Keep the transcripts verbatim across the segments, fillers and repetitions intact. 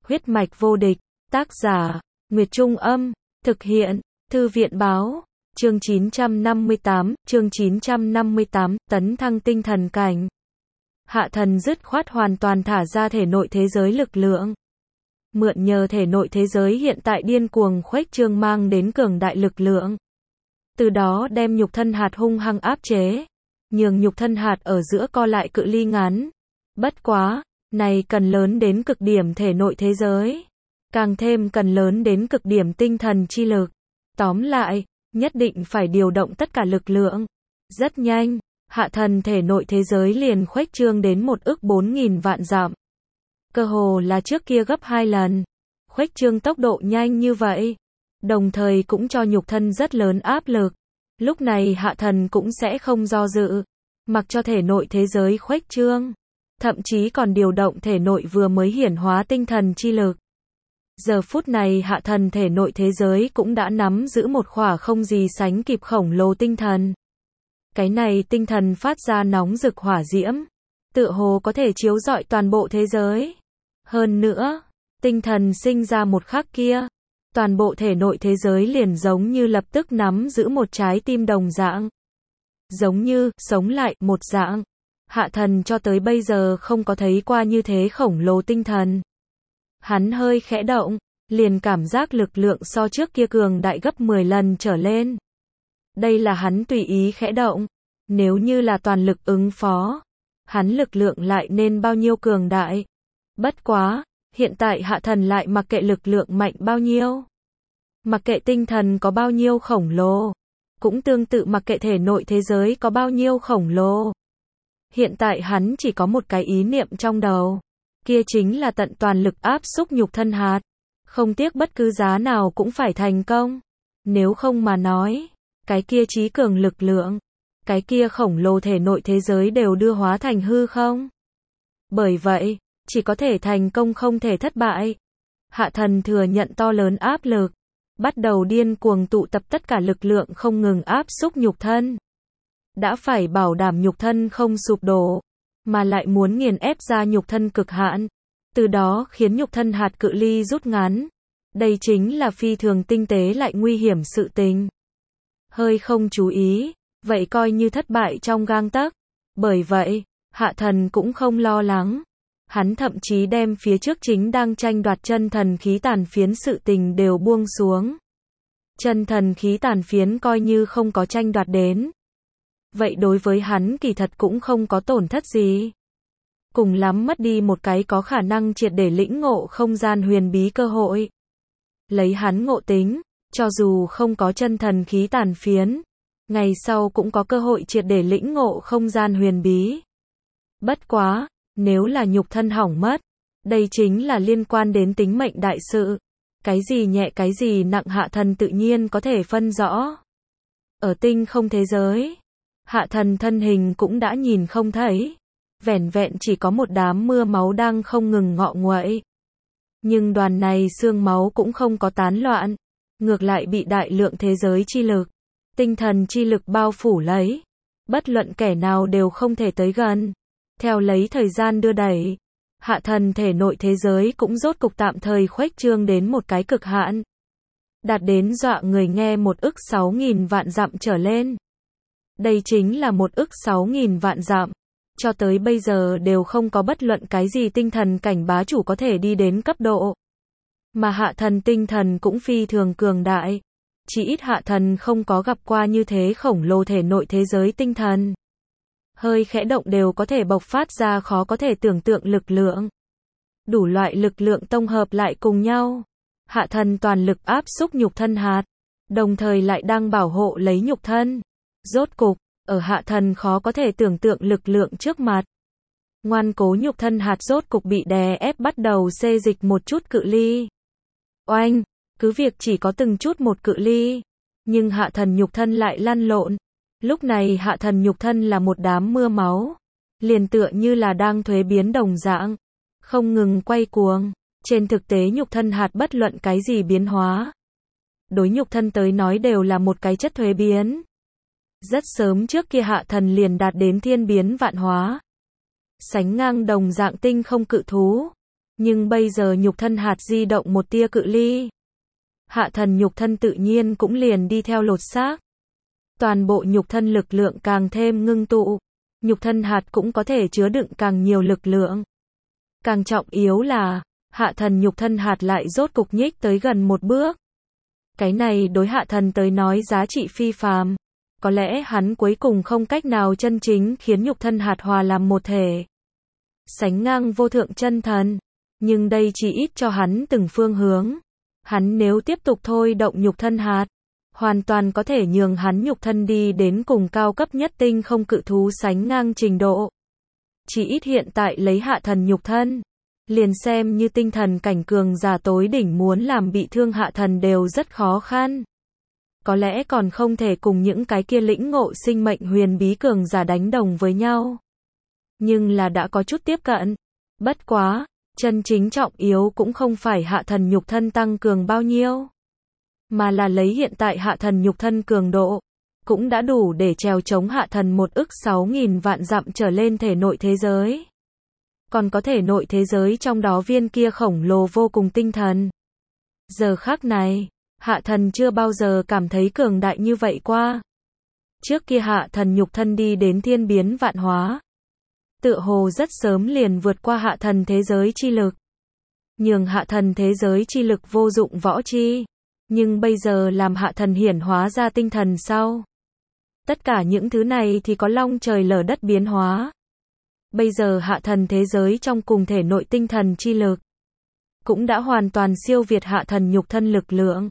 Huyết mạch vô địch, tác giả, Nguyệt Trung Âm, thực hiện, Thư viện Báo, chương chín trăm năm mươi tám, chương chín trăm năm mươi tám, tấn thăng tinh thần cảnh. Hạ thần dứt khoát hoàn toàn thả ra thể nội thế giới lực lượng. Mượn nhờ thể nội thế giới hiện tại điên cuồng khuếch trương mang đến cường đại lực lượng. Từ đó đem nhục thân hạt hung hăng áp chế, nhường nhục thân hạt ở giữa co lại cự ly ngắn. Bất quá, này cần lớn đến cực điểm thể nội thế giới. Càng thêm cần lớn đến cực điểm tinh thần chi lực. Tóm lại, nhất định phải điều động tất cả lực lượng. Rất nhanh, hạ thần thể nội thế giới liền khuếch trương đến một ức bốn nghìn vạn dặm. Cơ hồ là trước kia gấp hai lần. Khuếch trương tốc độ nhanh như vậy, đồng thời cũng cho nhục thân rất lớn áp lực. Lúc này hạ thần cũng sẽ không do dự, mặc cho thể nội thế giới khuếch trương, thậm chí còn điều động thể nội vừa mới hiển hóa tinh thần chi lực. Giờ phút này hạ thần thể nội thế giới cũng đã nắm giữ một khỏa không gì sánh kịp khổng lồ tinh thần. Cái này tinh thần phát ra nóng rực hỏa diễm, tựa hồ có thể chiếu rọi toàn bộ thế giới. Hơn nữa, tinh thần sinh ra một khắc kia, toàn bộ thể nội thế giới liền giống như lập tức nắm giữ một trái tim đồng dạng. Giống như, sống lại, một dạng. Hạ thần cho tới bây giờ không có thấy qua như thế khổng lồ tinh thần. Hắn hơi khẽ động, liền cảm giác lực lượng so trước kia cường đại gấp mười lần trở lên. Đây là hắn tùy ý khẽ động. Nếu như là toàn lực ứng phó, hắn lực lượng lại nên bao nhiêu cường đại. Bất quá, hiện tại hạ thần lại mặc kệ lực lượng mạnh bao nhiêu, mặc kệ tinh thần có bao nhiêu khổng lồ, cũng tương tự mặc kệ thể nội thế giới có bao nhiêu khổng lồ. Hiện tại hắn chỉ có một cái ý niệm trong đầu, kia chính là tận toàn lực áp xúc nhục thân hạt, không tiếc bất cứ giá nào cũng phải thành công. Nếu không mà nói, cái kia trí cường lực lượng, cái kia khổng lồ thể nội thế giới đều đưa hóa thành hư không. Bởi vậy, chỉ có thể thành công không thể thất bại. Hạ thần thừa nhận to lớn áp lực, bắt đầu điên cuồng tụ tập tất cả lực lượng không ngừng áp xúc nhục thân. Đã phải bảo đảm nhục thân không sụp đổ, mà lại muốn nghiền ép ra nhục thân cực hạn, từ đó khiến nhục thân hạt cự ly rút ngắn. Đây chính là phi thường tinh tế lại nguy hiểm sự tình. Hơi không chú ý, vậy coi như thất bại trong gang tấc. Bởi vậy, hạ thần cũng không lo lắng. Hắn thậm chí đem phía trước chính đang tranh đoạt chân thần khí tàn phiến sự tình đều buông xuống. Chân thần khí tàn phiến coi như không có tranh đoạt đến. Vậy đối với hắn kỳ thật cũng không có tổn thất gì. Cùng lắm mất đi một cái có khả năng triệt để lĩnh ngộ không gian huyền bí cơ hội. Lấy hắn ngộ tính, cho dù không có chân thần khí tàn phiến, ngày sau cũng có cơ hội triệt để lĩnh ngộ không gian huyền bí. Bất quá, nếu là nhục thân hỏng mất, đây chính là liên quan đến tính mệnh đại sự. Cái gì nhẹ cái gì nặng hạ thần tự nhiên có thể phân rõ. Ở tinh không thế giới, hạ thần thân hình cũng đã nhìn không thấy. Vẻn vẹn chỉ có một đám mưa máu đang không ngừng ngọ nguậy. Nhưng đoàn này xương máu cũng không có tán loạn. Ngược lại bị đại lượng thế giới chi lực, tinh thần chi lực bao phủ lấy. Bất luận kẻ nào đều không thể tới gần. Theo lấy thời gian đưa đẩy, hạ thần thể nội thế giới cũng rốt cục tạm thời khuếch trương đến một cái cực hạn. Đạt đến dọa người nghe một ức sáu nghìn vạn dặm trở lên. Đây chính là một ức sáu nghìn vạn dặm. Cho tới bây giờ đều không có bất luận cái gì tinh thần cảnh bá chủ có thể đi đến cấp độ. Mà hạ thần tinh thần cũng phi thường cường đại. Chỉ ít hạ thần không có gặp qua như thế khổng lồ thể nội thế giới tinh thần. Hơi khẽ động đều có thể bộc phát ra khó có thể tưởng tượng lực lượng. Đủ loại lực lượng tổng hợp lại cùng nhau. Hạ thần toàn lực áp xúc nhục thân hạt, đồng thời lại đang bảo hộ lấy nhục thân. Rốt cục, ở hạ thần khó có thể tưởng tượng lực lượng trước mặt. Ngoan cố nhục thân hạt rốt cục bị đè ép bắt đầu xê dịch một chút cự ly. Oanh, cứ việc chỉ có từng chút một cự ly, nhưng hạ thần nhục thân lại lăn lộn. Lúc này hạ thần nhục thân là một đám mưa máu, liền tựa như là đang thuế biến đồng dạng, không ngừng quay cuồng. Trên thực tế nhục thân hạt bất luận cái gì biến hóa, đối nhục thân tới nói đều là một cái chất thuế biến. Rất sớm trước kia hạ thần liền đạt đến thiên biến vạn hóa, sánh ngang đồng dạng tinh không cự thú. Nhưng bây giờ nhục thân hạt di động một tia cự ly. Hạ thần nhục thân tự nhiên cũng liền đi theo lột xác. Toàn bộ nhục thân lực lượng càng thêm ngưng tụ. Nhục thân hạt cũng có thể chứa đựng càng nhiều lực lượng. Càng trọng yếu là, hạ thần nhục thân hạt lại rốt cục nhích tới gần một bước. Cái này đối hạ thần tới nói giá trị phi phàm. Có lẽ hắn cuối cùng không cách nào chân chính khiến nhục thân hạt hòa làm một thể. Sánh ngang vô thượng chân thần. Nhưng đây chỉ ít cho hắn từng phương hướng. Hắn nếu tiếp tục thôi động nhục thân hạt, hoàn toàn có thể nhường hắn nhục thân đi đến cùng cao cấp nhất tinh không cự thú sánh ngang trình độ. Chỉ ít hiện tại lấy hạ thần nhục thân, liền xem như tinh thần cảnh cường giả tối đỉnh muốn làm bị thương hạ thần đều rất khó khăn. Có lẽ còn không thể cùng những cái kia lĩnh ngộ sinh mệnh huyền bí cường giả đánh đồng với nhau. Nhưng là đã có chút tiếp cận. Bất quá, chân chính trọng yếu cũng không phải hạ thần nhục thân tăng cường bao nhiêu, mà là lấy hiện tại hạ thần nhục thân cường độ, cũng đã đủ để trèo chống hạ thần một ức sáu nghìn vạn dặm trở lên thể nội thế giới. Còn có thể nội thế giới trong đó viên kia khổng lồ vô cùng tinh thần. Giờ khắc này, hạ thần chưa bao giờ cảm thấy cường đại như vậy qua. Trước kia hạ thần nhục thân đi đến thiên biến vạn hóa. Tựa hồ rất sớm liền vượt qua hạ thần thế giới chi lực. Nhường hạ thần thế giới chi lực vô dụng võ chi. Nhưng bây giờ làm hạ thần hiển hóa ra tinh thần sau. Tất cả những thứ này thì có long trời lở đất biến hóa. Bây giờ hạ thần thế giới trong cùng thể nội tinh thần chi lực. Cũng đã hoàn toàn siêu việt hạ thần nhục thân lực lượng.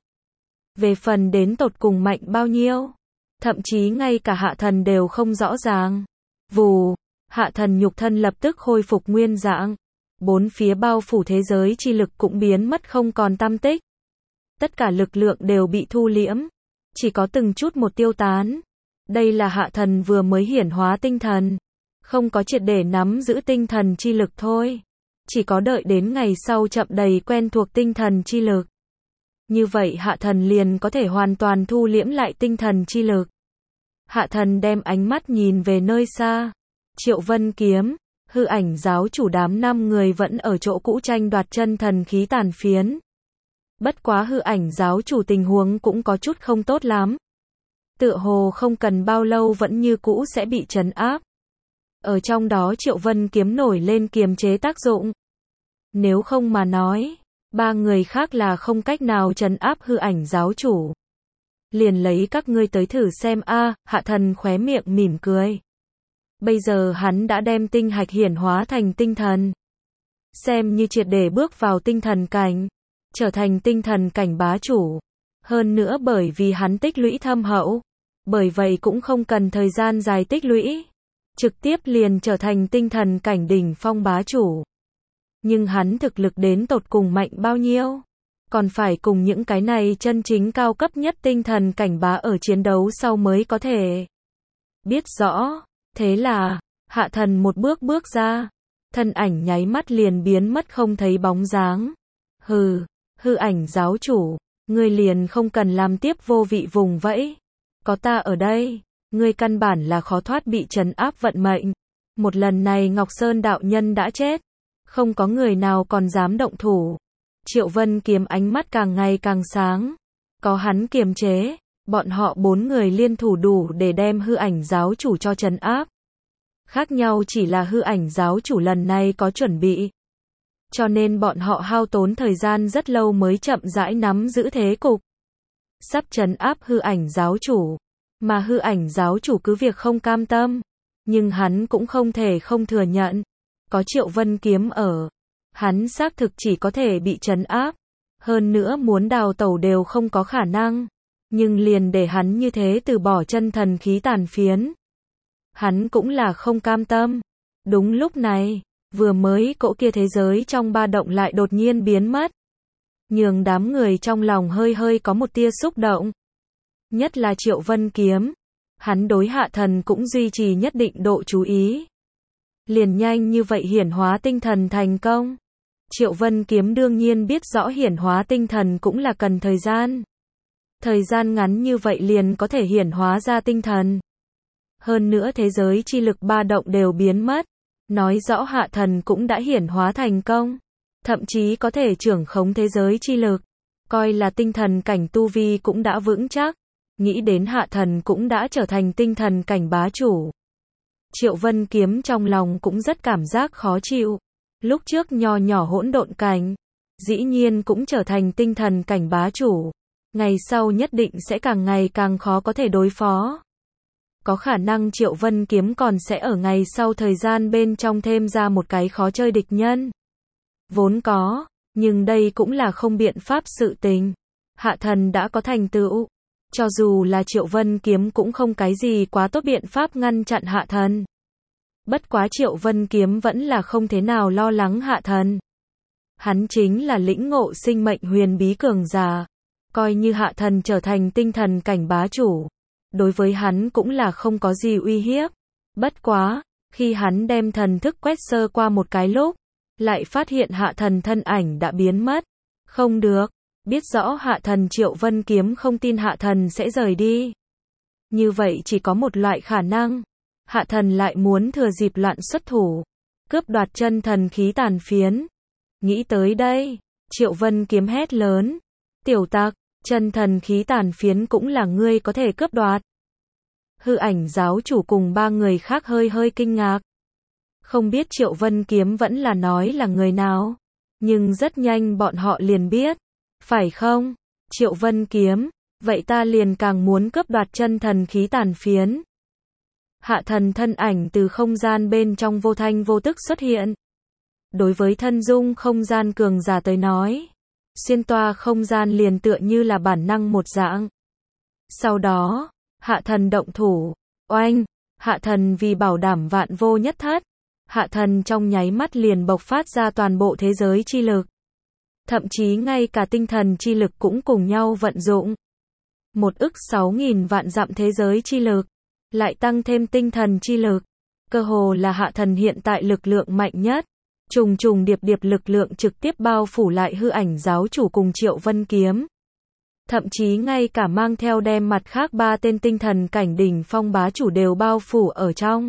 Về phần đến tột cùng mạnh bao nhiêu. Thậm chí ngay cả hạ thần đều không rõ ràng. Vù, hạ thần nhục thân lập tức khôi phục nguyên dạng. Bốn phía bao phủ thế giới chi lực cũng biến mất không còn tăm tích. Tất cả lực lượng đều bị thu liễm. Chỉ có từng chút một tiêu tán. Đây là hạ thần vừa mới hiển hóa tinh thần. Không có triệt để nắm giữ tinh thần chi lực thôi. Chỉ có đợi đến ngày sau chậm đầy quen thuộc tinh thần chi lực. Như vậy hạ thần liền có thể hoàn toàn thu liễm lại tinh thần chi lực. Hạ thần đem ánh mắt nhìn về nơi xa. Triệu Vân Kiếm, hư ảnh giáo chủ đám năm người vẫn ở chỗ cũ tranh đoạt chân thần khí tàn phiến. Bất quá hư ảnh giáo chủ tình huống cũng có chút không tốt lắm. Tựa hồ không cần bao lâu vẫn như cũ sẽ bị trấn áp. Ở trong đó Triệu Vân Kiếm nổi lên kiềm chế tác dụng. Nếu không mà nói, ba người khác là không cách nào trấn áp hư ảnh giáo chủ. Liền lấy các ngươi tới thử xem a, hạ thần khóe miệng mỉm cười. Bây giờ hắn đã đem tinh hạch hiển hóa thành tinh thần. Xem như triệt để bước vào tinh thần cảnh. Trở thành tinh thần cảnh bá chủ. Hơn nữa bởi vì hắn tích lũy thâm hậu. Bởi vậy cũng không cần thời gian dài tích lũy. Trực tiếp liền trở thành tinh thần cảnh đỉnh phong bá chủ. Nhưng hắn thực lực đến tột cùng mạnh bao nhiêu? Còn phải cùng những cái này chân chính cao cấp nhất tinh thần cảnh bá ở chiến đấu sau mới có thể biết rõ. Thế là, hạ thần một bước bước ra. Thân ảnh nháy mắt liền biến mất không thấy bóng dáng. Hừ, hư ảnh giáo chủ, ngươi liền không cần làm tiếp vô vị vùng vẫy. Có ta ở đây, ngươi căn bản là khó thoát bị trấn áp vận mệnh. Một lần này Ngọc Sơn đạo nhân đã chết. Không có người nào còn dám động thủ. Triệu Vân Kiếm ánh mắt càng ngày càng sáng. Có hắn kiềm chế, bọn họ bốn người liên thủ đủ để đem hư ảnh giáo chủ cho trấn áp. Khác nhau chỉ là hư ảnh giáo chủ lần này có chuẩn bị. Cho nên bọn họ hao tốn thời gian rất lâu mới chậm rãi nắm giữ thế cục. Sắp trấn áp hư ảnh giáo chủ. Mà hư ảnh giáo chủ cứ việc không cam tâm. Nhưng hắn cũng không thể không thừa nhận. Có Triệu Vân Kiếm ở. Hắn xác thực chỉ có thể bị trấn áp. Hơn nữa muốn đào tẩu đều không có khả năng. Nhưng liền để hắn như thế từ bỏ chân thần khí tàn phiến. Hắn cũng là không cam tâm. Đúng lúc này, vừa mới cỗ kia thế giới trong ba động lại đột nhiên biến mất. Nhường đám người trong lòng hơi hơi có một tia xúc động. Nhất là Triệu Vân Kiếm. Hắn đối hạ thần cũng duy trì nhất định độ chú ý. Liền nhanh như vậy hiển hóa tinh thần thành công. Triệu Vân Kiếm đương nhiên biết rõ hiển hóa tinh thần cũng là cần thời gian. Thời gian ngắn như vậy liền có thể hiển hóa ra tinh thần. Hơn nữa thế giới chi lực ba động đều biến mất. Nói rõ hạ thần cũng đã hiển hóa thành công. thậm chí có thể trưởng khống thế giới chi lực, coi là tinh thần cảnh tu vi cũng đã vững chắc, nghĩ đến hạ thần cũng đã trở thành tinh thần cảnh bá chủ. Triệu Vân Kiếm trong lòng cũng rất cảm giác khó chịu, lúc trước nho nhỏ hỗn độn cảnh, dĩ nhiên cũng trở thành tinh thần cảnh bá chủ, ngày sau nhất định sẽ càng ngày càng khó có thể đối phó. Có khả năng Triệu Vân Kiếm còn sẽ ở ngày sau thời gian bên trong thêm ra một cái khó chơi địch nhân. Vốn có, nhưng đây cũng là không biện pháp sự tình. Hạ thần đã có thành tựu, cho dù là Triệu Vân Kiếm cũng không cái gì quá tốt biện pháp ngăn chặn hạ thần. Bất quá Triệu Vân Kiếm vẫn là không thế nào lo lắng hạ thần. Hắn chính là lĩnh ngộ sinh mệnh huyền bí cường giả, coi như hạ thần trở thành tinh thần cảnh bá chủ, đối với hắn cũng là không có gì uy hiếp. Bất quá, khi hắn đem thần thức quét sơ qua một cái lúc, lại phát hiện hạ thần thân ảnh đã biến mất. Không được, biết rõ hạ thần Triệu Vân Kiếm không tin hạ thần sẽ rời đi. Như vậy chỉ có một loại khả năng, hạ thần lại muốn thừa dịp loạn xuất thủ, cướp đoạt chân thần khí tàn phiến. Nghĩ tới đây, Triệu Vân Kiếm hét lớn, tiểu tặc, chân thần khí tàn phiến cũng là ngươi có thể cướp đoạt. Hư Ảnh giáo chủ cùng ba người khác hơi hơi kinh ngạc. Không biết Triệu Vân Kiếm vẫn là nói là người nào, nhưng rất nhanh bọn họ liền biết, phải không? Triệu Vân Kiếm, vậy ta liền càng muốn cướp đoạt chân thần khí tàn phiến. Hạ thần thân ảnh từ không gian bên trong vô thanh vô tức xuất hiện. Đối với thân dung không gian cường giả tới nói, xuyên toa không gian liền tựa như là bản năng một dạng. Sau đó, hạ thần động thủ, oanh, hạ thần vì bảo đảm vạn vô nhất thất, hạ thần trong nháy mắt liền bộc phát ra toàn bộ thế giới chi lực. Thậm chí ngay cả tinh thần chi lực cũng cùng nhau vận dụng. Một ức sáu nghìn vạn dặm thế giới chi lực, lại tăng thêm tinh thần chi lực. Cơ hồ là hạ thần hiện tại lực lượng mạnh nhất. Trùng trùng điệp điệp lực lượng trực tiếp bao phủ lại Hư Ảnh giáo chủ cùng Triệu Vân Kiếm. Thậm chí ngay cả mang theo đem mặt khác ba tên tinh thần cảnh đỉnh phong bá chủ đều bao phủ ở trong.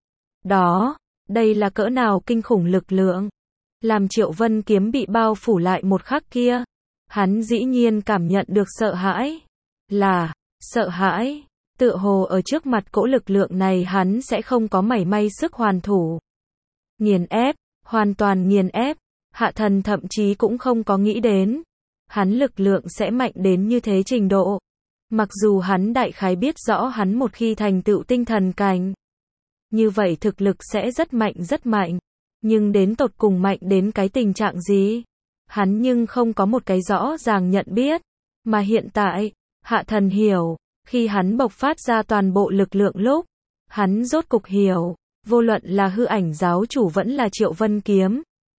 Đó, đây là cỡ nào kinh khủng lực lượng. Làm Triệu Vân Kiếm bị bao phủ lại một khắc kia, hắn dĩ nhiên cảm nhận được sợ hãi. Là, sợ hãi, tựa hồ ở trước mặt cỗ lực lượng này hắn sẽ không có mảy may sức hoàn thủ. Nghiền ép, hoàn toàn nghiền ép, hạ thần thậm chí cũng không có nghĩ đến. Hắn lực lượng sẽ mạnh đến như thế trình độ. Mặc dù hắn đại khái biết rõ hắn một khi thành tựu tinh thần cảnh, như vậy thực lực sẽ rất mạnh rất mạnh. Nhưng đến tột cùng mạnh đến cái tình trạng gì? Hắn nhưng không có một cái rõ ràng nhận biết. Mà hiện tại, hạ thần hiểu, khi hắn bộc phát ra toàn bộ lực lượng lúc, hắn rốt cục hiểu, vô luận là Hư Ảnh giáo chủ vẫn là Triệu Vân Kiếm,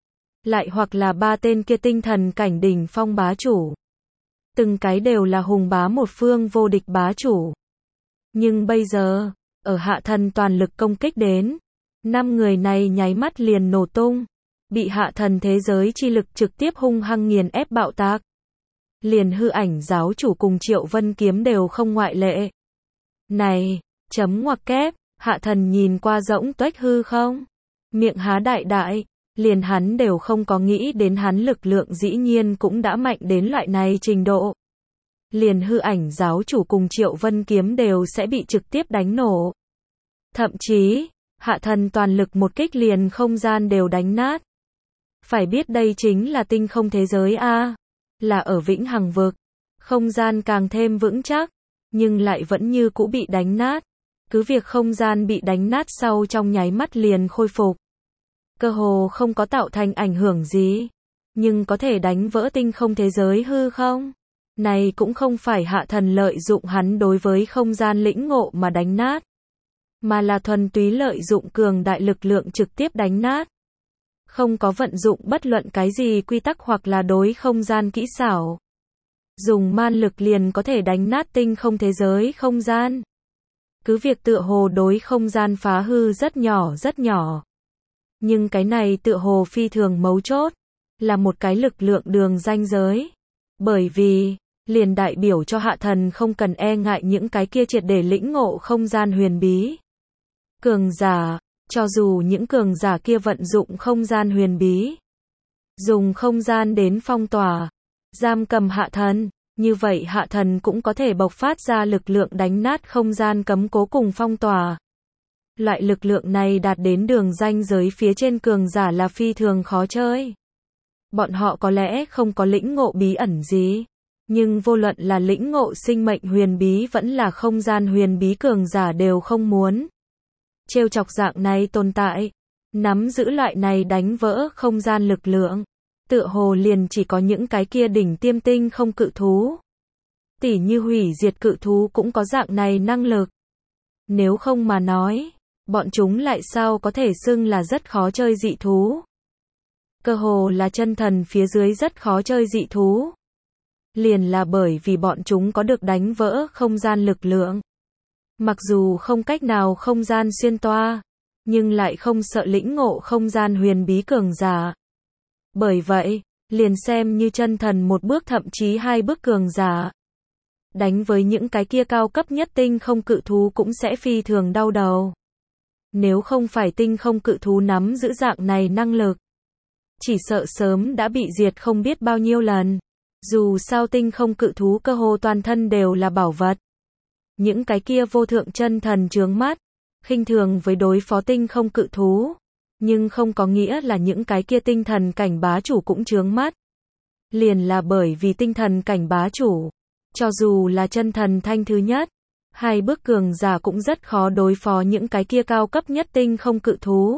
lại hoặc là ba tên kia tinh thần cảnh đỉnh phong bá chủ. Từng cái đều là hùng bá một phương vô địch bá chủ. Nhưng bây giờ, ở hạ thần toàn lực công kích đến, năm người này nháy mắt liền nổ tung, bị hạ thần thế giới chi lực trực tiếp hung hăng nghiền ép bạo tạc. Liền Hư Ảnh giáo chủ cùng Triệu Vân Kiếm đều không ngoại lệ. Này, chấm ngoặc kép, hạ thần nhìn qua rỗng tuếch hư không? Miệng há đại đại, liền hắn đều không có nghĩ đến hắn lực lượng dĩ nhiên cũng đã mạnh đến loại này trình độ. Liền Hư Ảnh giáo chủ cùng Triệu Vân Kiếm đều sẽ bị trực tiếp đánh nổ. Thậm chí, hạ thần toàn lực một kích liền không gian đều đánh nát. Phải biết đây chính là tinh không thế giới a, là ở vĩnh hằng vực, không gian càng thêm vững chắc, nhưng lại vẫn như cũ bị đánh nát. Cứ việc không gian bị đánh nát sau trong nháy mắt liền khôi phục, cơ hồ không có tạo thành ảnh hưởng gì, nhưng có thể đánh vỡ tinh không thế giới hư không? Này cũng không phải hạ thần lợi dụng hắn đối với không gian lĩnh ngộ mà đánh nát, mà là thuần túy lợi dụng cường đại lực lượng trực tiếp đánh nát. Không có vận dụng bất luận cái gì quy tắc hoặc là đối không gian kỹ xảo. Dùng man lực liền có thể đánh nát tinh không thế giới không gian. Cứ việc tựa hồ đối không gian phá hư rất nhỏ rất nhỏ. Nhưng cái này tựa hồ phi thường mấu chốt, là một cái lực lượng đường ranh giới. Bởi vì, liền đại biểu cho hạ thần không cần e ngại những cái kia triệt để lĩnh ngộ không gian huyền bí. Cường giả, cho dù những cường giả kia vận dụng không gian huyền bí, dùng không gian đến phong tỏa, giam cầm hạ thần. Như vậy hạ thần cũng có thể bộc phát ra lực lượng đánh nát không gian cấm cố cùng phong tỏa. Loại lực lượng này đạt đến đường ranh giới phía trên cường giả là phi thường khó chơi. Bọn họ có lẽ không có lĩnh ngộ bí ẩn gì, nhưng vô luận là lĩnh ngộ sinh mệnh huyền bí vẫn là không gian huyền bí cường giả đều không muốn trêu chọc dạng này tồn tại. Nắm giữ loại này đánh vỡ không gian lực lượng, tựa hồ liền chỉ có những cái kia đỉnh tiêm tinh không cự thú. Tỉ như hủy diệt cự thú cũng có dạng này năng lực. Nếu không mà nói, bọn chúng lại sao có thể xưng là rất khó chơi dị thú. Cơ hồ là chân thần phía dưới rất khó chơi dị thú. Liền là bởi vì bọn chúng có được đánh vỡ không gian lực lượng. Mặc dù không cách nào không gian xuyên toa, nhưng lại không sợ lĩnh ngộ không gian huyền bí cường giả. Bởi vậy, liền xem như chân thần một bước thậm chí hai bước cường giả. Đánh với những cái kia cao cấp nhất tinh không cự thú cũng sẽ phi thường đau đầu. Nếu không phải tinh không cự thú nắm giữ dạng này năng lực, chỉ sợ sớm đã bị diệt không biết bao nhiêu lần. Dù sao tinh không cự thú cơ hồ toàn thân đều là bảo vật. Những cái kia vô thượng chân thần chướng mắt, khinh thường với đối phó tinh không cự thú. Nhưng không có nghĩa là những cái kia tinh thần cảnh bá chủ cũng chướng mắt. Liền là bởi vì tinh thần cảnh bá chủ, cho dù là chân thần thanh thứ nhất, hai bước cường giả cũng rất khó đối phó những cái kia cao cấp nhất tinh không cự thú.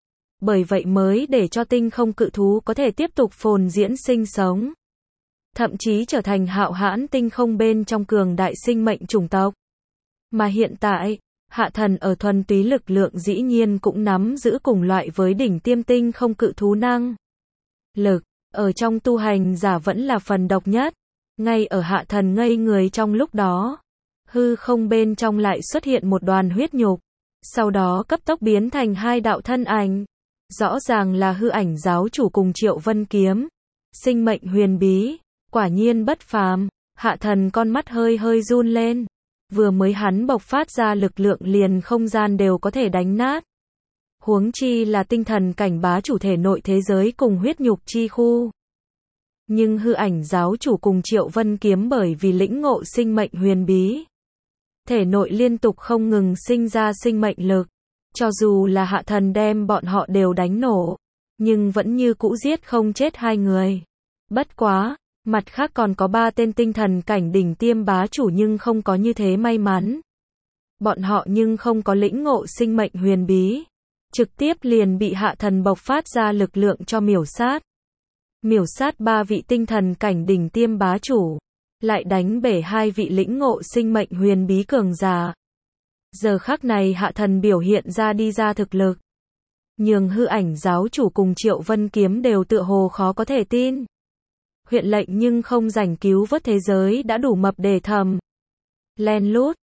Bởi vậy mới để cho tinh không cự thú có thể tiếp tục phồn diễn sinh sống. Thậm chí trở thành hạo hãn tinh không bên trong cường đại sinh mệnh chủng tộc. Mà hiện tại, hạ thần ở thuần túy lực lượng dĩ nhiên cũng nắm giữ cùng loại với đỉnh tiêm tinh không cự thú năng lực, ở trong tu hành giả vẫn là phần độc nhất. Ngay ở hạ thần ngây người trong lúc đó, hư không bên trong lại xuất hiện một đoàn huyết nhục, sau đó cấp tốc biến thành hai đạo thân ảnh. Rõ ràng là hư ảnh giáo chủ cùng Triệu Vân Kiếm. Sinh mệnh huyền bí, quả nhiên bất phàm. Hạ thần con mắt hơi hơi run lên. Vừa mới hắn bộc phát ra lực lượng liền không gian đều có thể đánh nát. Huống chi là tinh thần cảnh bá chủ thể nội thế giới cùng huyết nhục chi khu. Nhưng hư ảnh giáo chủ cùng Triệu Vân Kiếm bởi vì lĩnh ngộ sinh mệnh huyền bí, thể nội liên tục không ngừng sinh ra sinh mệnh lực. Cho dù là hạ thần đem bọn họ đều đánh nổ, nhưng vẫn như cũ giết không chết hai người. Bất quá, mặt khác còn có ba tên tinh thần cảnh đỉnh tiêm bá chủ nhưng không có như thế may mắn. Bọn họ nhưng không có lĩnh ngộ sinh mệnh huyền bí, trực tiếp liền bị hạ thần bộc phát ra lực lượng cho miểu sát. Miểu sát ba vị tinh thần cảnh đỉnh tiêm bá chủ, lại đánh bể hai vị lĩnh ngộ sinh mệnh huyền bí cường giả. Giờ khắc này hạ thần biểu hiện ra đi ra thực lực, nhường hư ảnh giáo chủ cùng Triệu Vân Kiếm đều tựa hồ khó có thể tin. Huyện lệnh nhưng không rảnh cứu vớt thế giới đã đủ mập để thầm. Len lút,